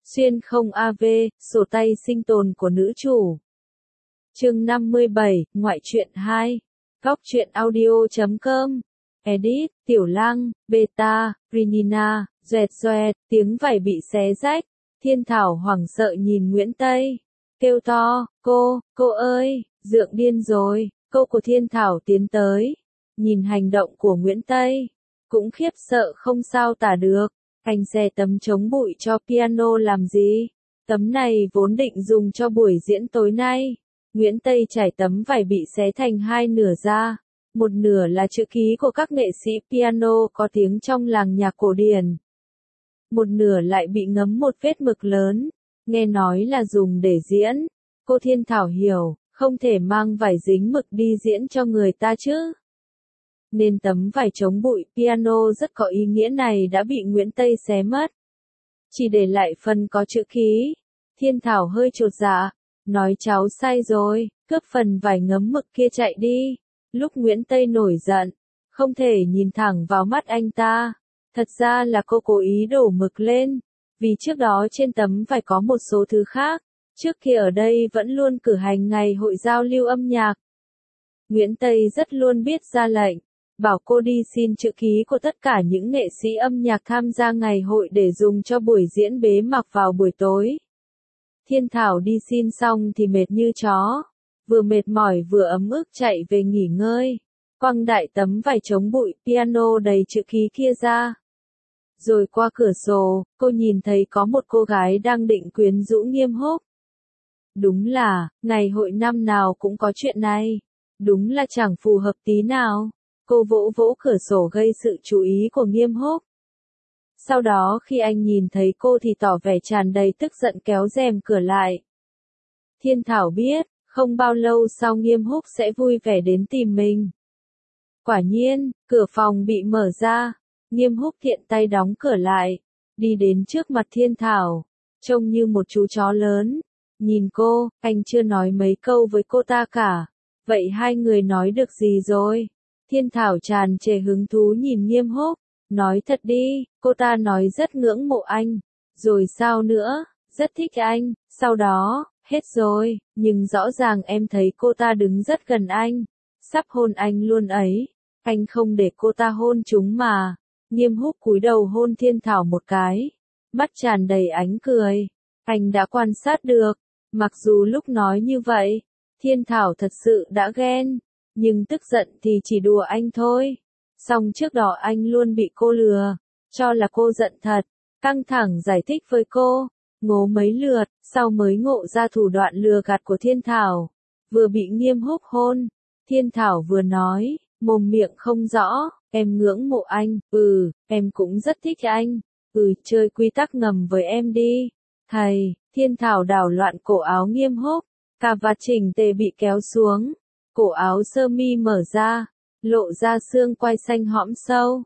Xuyên không AV, sổ tay sinh tồn của nữ chủ. Chương 57, ngoại truyện 2. Góc truyện audio.com. Edit, Tiểu Lăng, Beta, Rinina, Duet, tiếng vải bị xé rách. Thiên Thảo hoảng sợ nhìn Nguyễn Tây. Kêu to, cô ơi, Dượng điên rồi. Cô của Thiên Thảo tiến tới. Nhìn hành động của Nguyễn Tây. Cũng khiếp sợ không sao tả được. Anh xẻ tấm chống bụi cho piano làm gì? Tấm này vốn định dùng cho buổi diễn tối nay. Nguyễn Tây trải tấm vải bị xé thành hai nửa ra. Một nửa là chữ ký của các nghệ sĩ piano có tiếng trong làng nhạc cổ điển. Một nửa lại bị ngấm một vết mực lớn. Nghe nói là dùng để diễn. Cô Thiên Thảo hiểu, không thể mang vải dính mực đi diễn cho người ta chứ. Nên tấm vải chống bụi piano rất có ý nghĩa này đã bị Nguyễn Tây xé mất. Chỉ để lại phần có chữ ký. Thiên Thảo hơi chột dạ, nói cháu sai rồi, cướp phần vải ngấm mực kia chạy đi. Lúc Nguyễn Tây nổi giận, không thể nhìn thẳng vào mắt anh ta. Thật ra là cô cố ý đổ mực lên, vì trước đó trên tấm vải có một số thứ khác. Trước kia ở đây vẫn luôn cử hành ngày hội giao lưu âm nhạc. Nguyễn Tây rất luôn biết ra lệnh, bảo cô đi xin chữ ký của tất cả những nghệ sĩ âm nhạc tham gia ngày hội để dùng cho buổi diễn bế mạc vào buổi tối. Thiên Thảo đi xin xong thì mệt như chó, vừa mệt mỏi vừa ấm ức chạy về nghỉ ngơi, quăng đại tấm vải chống bụi piano đầy chữ ký kia ra. Rồi qua cửa sổ, cô nhìn thấy có một cô gái đang định quyến rũ Nghiêm Húc. Đúng là, ngày hội năm nào cũng có chuyện này. Đúng là chẳng phù hợp tí nào. Cô vỗ vỗ cửa sổ gây sự chú ý của Nghiêm Húc. Sau đó khi anh nhìn thấy cô thì tỏ vẻ tràn đầy tức giận kéo rèm cửa lại. Thiên Thảo biết, không bao lâu sau Nghiêm Húc sẽ vui vẻ đến tìm mình. Quả nhiên, cửa phòng bị mở ra. Nghiêm Húc tiện tay đóng cửa lại, đi đến trước mặt Thiên Thảo, trông như một chú chó lớn. Nhìn cô, anh chưa nói mấy câu với cô ta cả. Vậy hai người nói được gì rồi? Thiên Thảo tràn trề hứng thú nhìn Nghiêm Húc, nói thật đi, cô ta nói rất ngưỡng mộ anh. Rồi sao nữa, rất thích anh, sau đó, hết rồi, nhưng rõ ràng em thấy cô ta đứng rất gần anh, sắp hôn anh luôn ấy. Anh không để cô ta hôn chúng mà. Nghiêm Húc cúi đầu hôn Thiên Thảo một cái, mắt tràn đầy ánh cười. Anh đã quan sát được, mặc dù lúc nói như vậy, Thiên Thảo thật sự đã ghen, nhưng tức giận thì chỉ đùa anh thôi. Song trước đó anh luôn bị cô lừa, cho là cô giận thật, căng thẳng giải thích với cô, ngố mấy lượt, sau mới ngộ ra thủ đoạn lừa gạt của Thiên Thảo. Vừa bị Nghiêm Húc hôn, Thiên Thảo vừa nói, mồm miệng không rõ, em ngưỡng mộ anh, em cũng rất thích anh, chơi quy tắc ngầm với em đi. Thầy, Thiên Thảo đảo loạn cổ áo Nghiêm Húc, cà vạt chỉnh tề bị kéo xuống, cổ áo sơ mi mở ra, lộ ra xương quai xanh hõm sâu.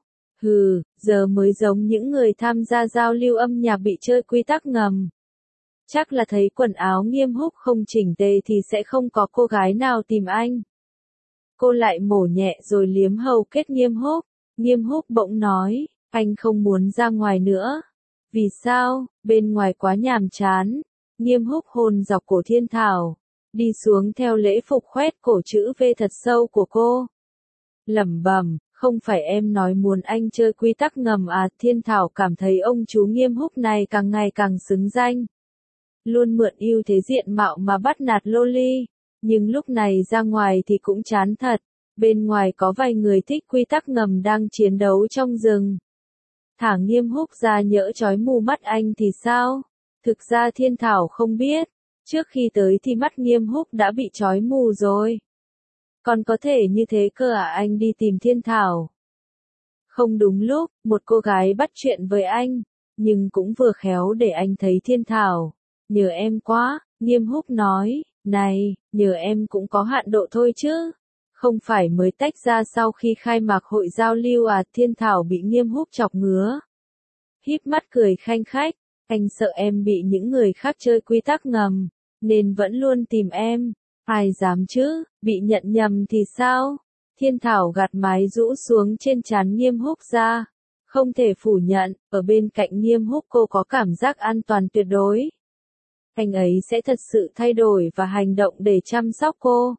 Giờ mới giống những người tham gia giao lưu âm nhạc bị chơi quy tắc ngầm. Chắc là thấy quần áo Nghiêm Húc không chỉnh tề thì sẽ không có cô gái nào tìm anh. Cô lại mổ nhẹ rồi liếm hầu kết Nghiêm Húc. Nghiêm Húc bỗng nói, anh không muốn ra ngoài nữa. Vì sao? Bên ngoài quá nhàm chán. Nghiêm Húc hôn dọc cổ Thiên Thảo, đi xuống theo lễ phục khoét cổ chữ V thật sâu của cô. Lẩm bẩm, không phải em nói muốn anh chơi quy tắc ngầm à? Thiên Thảo cảm thấy ông chú Nghiêm Húc này càng ngày càng xứng danh. Luôn mượn ưu thế diện mạo mà bắt nạt loli. Nhưng lúc này ra ngoài thì cũng chán thật. Bên ngoài có vài người thích quy tắc ngầm đang chiến đấu trong rừng. Thả Nghiêm Húc ra nhỡ chói mù mắt anh thì sao? Thực ra Thiên Thảo không biết. Trước khi tới thì mắt Nghiêm Húc đã bị chói mù rồi. Còn có thể như thế cơ à? Anh đi tìm Thiên Thảo. Không đúng lúc, một cô gái bắt chuyện với anh. Nhưng cũng vừa khéo để anh thấy Thiên Thảo. Nhờ em quá, Nghiêm Húc nói. Này, nhờ em cũng có hạn độ thôi chứ. Không phải mới tách ra sau khi khai mạc hội giao lưu à? Thiên Thảo bị Nghiêm Húc chọc ngứa. Híp mắt cười khanh khách. Anh sợ em bị những người khác chơi quy tắc ngầm, nên vẫn luôn tìm em. Ai dám chứ, bị nhận nhầm thì sao? Thiên Thảo gạt mái rũ xuống trên trán Nghiêm Húc ra. Không thể phủ nhận, ở bên cạnh Nghiêm Húc cô có cảm giác an toàn tuyệt đối. Anh ấy sẽ thật sự thay đổi và hành động để chăm sóc cô,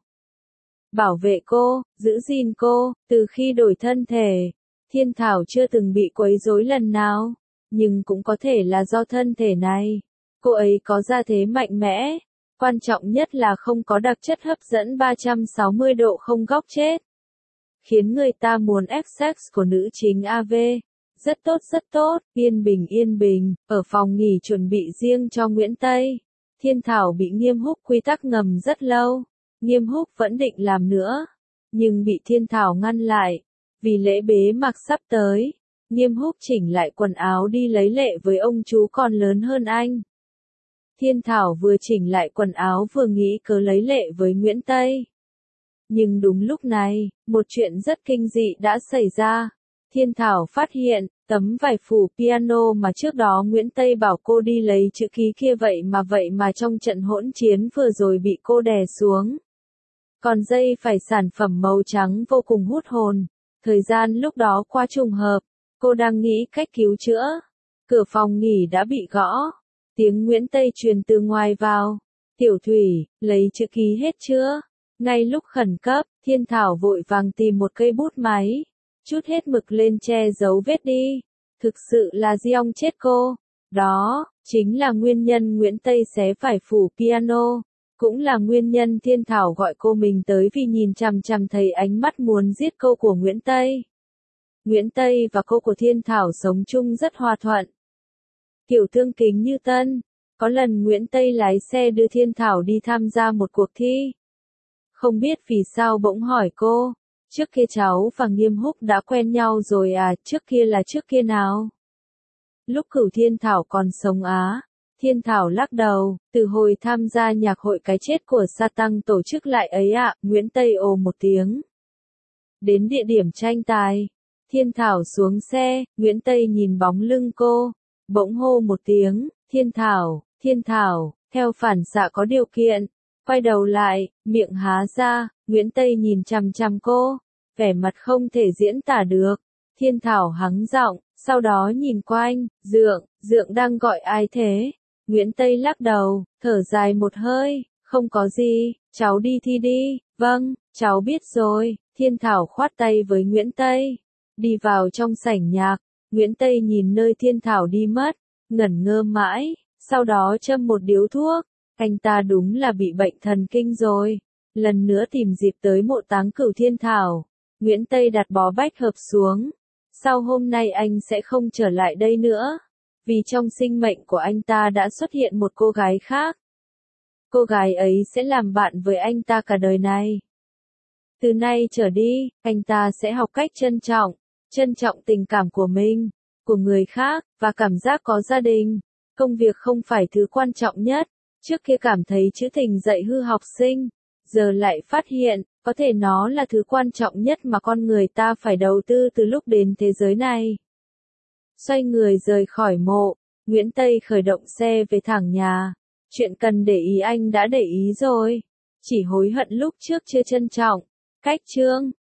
bảo vệ cô, giữ gìn cô, từ khi đổi thân thể. Thiên Thảo chưa từng bị quấy rối lần nào, nhưng cũng có thể là do thân thể này. Cô ấy có gia thế mạnh mẽ, quan trọng nhất là không có đặc chất hấp dẫn 360 độ không góc chết, khiến người ta muốn ép sex của nữ chính AV. Rất tốt, yên bình, ở phòng nghỉ chuẩn bị riêng cho Nguyễn Tây. Thiên Thảo bị Nghiêm Húc quy tắc ngầm rất lâu. Nghiêm Húc vẫn định làm nữa, nhưng bị Thiên Thảo ngăn lại. Vì lễ bế mạc sắp tới, Nghiêm Húc chỉnh lại quần áo đi lấy lệ với ông chú còn lớn hơn anh. Thiên Thảo vừa chỉnh lại quần áo vừa nghĩ cớ lấy lệ với Nguyễn Tây. Nhưng đúng lúc này, một chuyện rất kinh dị đã xảy ra. Thiên Thảo phát hiện, tấm vải phủ piano mà trước đó Nguyễn Tây bảo cô đi lấy chữ ký kia vậy mà trong trận hỗn chiến vừa rồi bị cô đè xuống. Còn dây phải sản phẩm màu trắng vô cùng hút hồn. Thời gian lúc đó qua trùng hợp, cô đang nghĩ cách cứu chữa. Cửa phòng nghỉ đã bị gõ. Tiếng Nguyễn Tây truyền từ ngoài vào. Tiểu Thủy, lấy chữ ký hết chưa? Ngay lúc khẩn cấp, Thiên Thảo vội vàng tìm một cây bút máy. Chút hết mực lên che giấu vết đi. Thực sự là Giong chết cô. Đó, chính là nguyên nhân Nguyễn Tây xé phải phủ piano. Cũng là nguyên nhân Thiên Thảo gọi cô mình tới vì nhìn chằm chằm thấy ánh mắt muốn giết cô của Nguyễn Tây. Nguyễn Tây và cô của Thiên Thảo sống chung rất hòa thuận. Kiểu thương kính như tân. Có lần Nguyễn Tây lái xe đưa Thiên Thảo đi tham gia một cuộc thi. Không biết vì sao bỗng hỏi cô, trước kia cháu và Nghiêm Húc đã quen nhau rồi à, trước kia là trước kia nào? Lúc Cửu Thiên Thảo còn sống á. Thiên Thảo lắc đầu, từ hồi tham gia nhạc hội cái chết của Sa Tăng tổ chức lại ấy ạ, Nguyễn Tây ồ một tiếng. Đến địa điểm tranh tài, Thiên Thảo xuống xe, Nguyễn Tây nhìn bóng lưng cô, bỗng hô một tiếng, Thiên Thảo, theo phản xạ có điều kiện, quay đầu lại, miệng há ra, Nguyễn Tây nhìn chằm chằm cô, vẻ mặt không thể diễn tả được. Thiên Thảo hắng giọng, sau đó nhìn quanh, Dượng đang gọi ai thế? Nguyễn Tây lắc đầu, thở dài một hơi, không có gì, cháu đi thi đi, vâng, cháu biết rồi. Thiên Thảo khoát tay với Nguyễn Tây, đi vào trong sảnh nhạc. Nguyễn Tây nhìn nơi Thiên Thảo đi mất, ngẩn ngơ mãi, sau đó châm một điếu thuốc. Anh ta đúng là bị bệnh thần kinh rồi. Lần nữa tìm dịp tới mộ táng Cửu Thiên Thảo. Nguyễn Tây đặt bó bách hợp xuống. Sau hôm nay anh sẽ không trở lại đây nữa. Vì trong sinh mệnh của anh ta đã xuất hiện một cô gái khác. Cô gái ấy sẽ làm bạn với anh ta cả đời này. Từ nay trở đi, anh ta sẽ học cách trân trọng tình cảm của mình, của người khác, và cảm giác có gia đình. Công việc không phải thứ quan trọng nhất. Trước kia cảm thấy chữ tình dạy hư học sinh, giờ lại phát hiện, có thể nó là thứ quan trọng nhất mà con người ta phải đầu tư từ lúc đến thế giới này. Xoay người rời khỏi mộ, Nguyễn Tây khởi động xe về thẳng nhà. Chuyện cần để ý anh đã để ý rồi. Chỉ hối hận lúc trước chưa trân trọng. Cách chương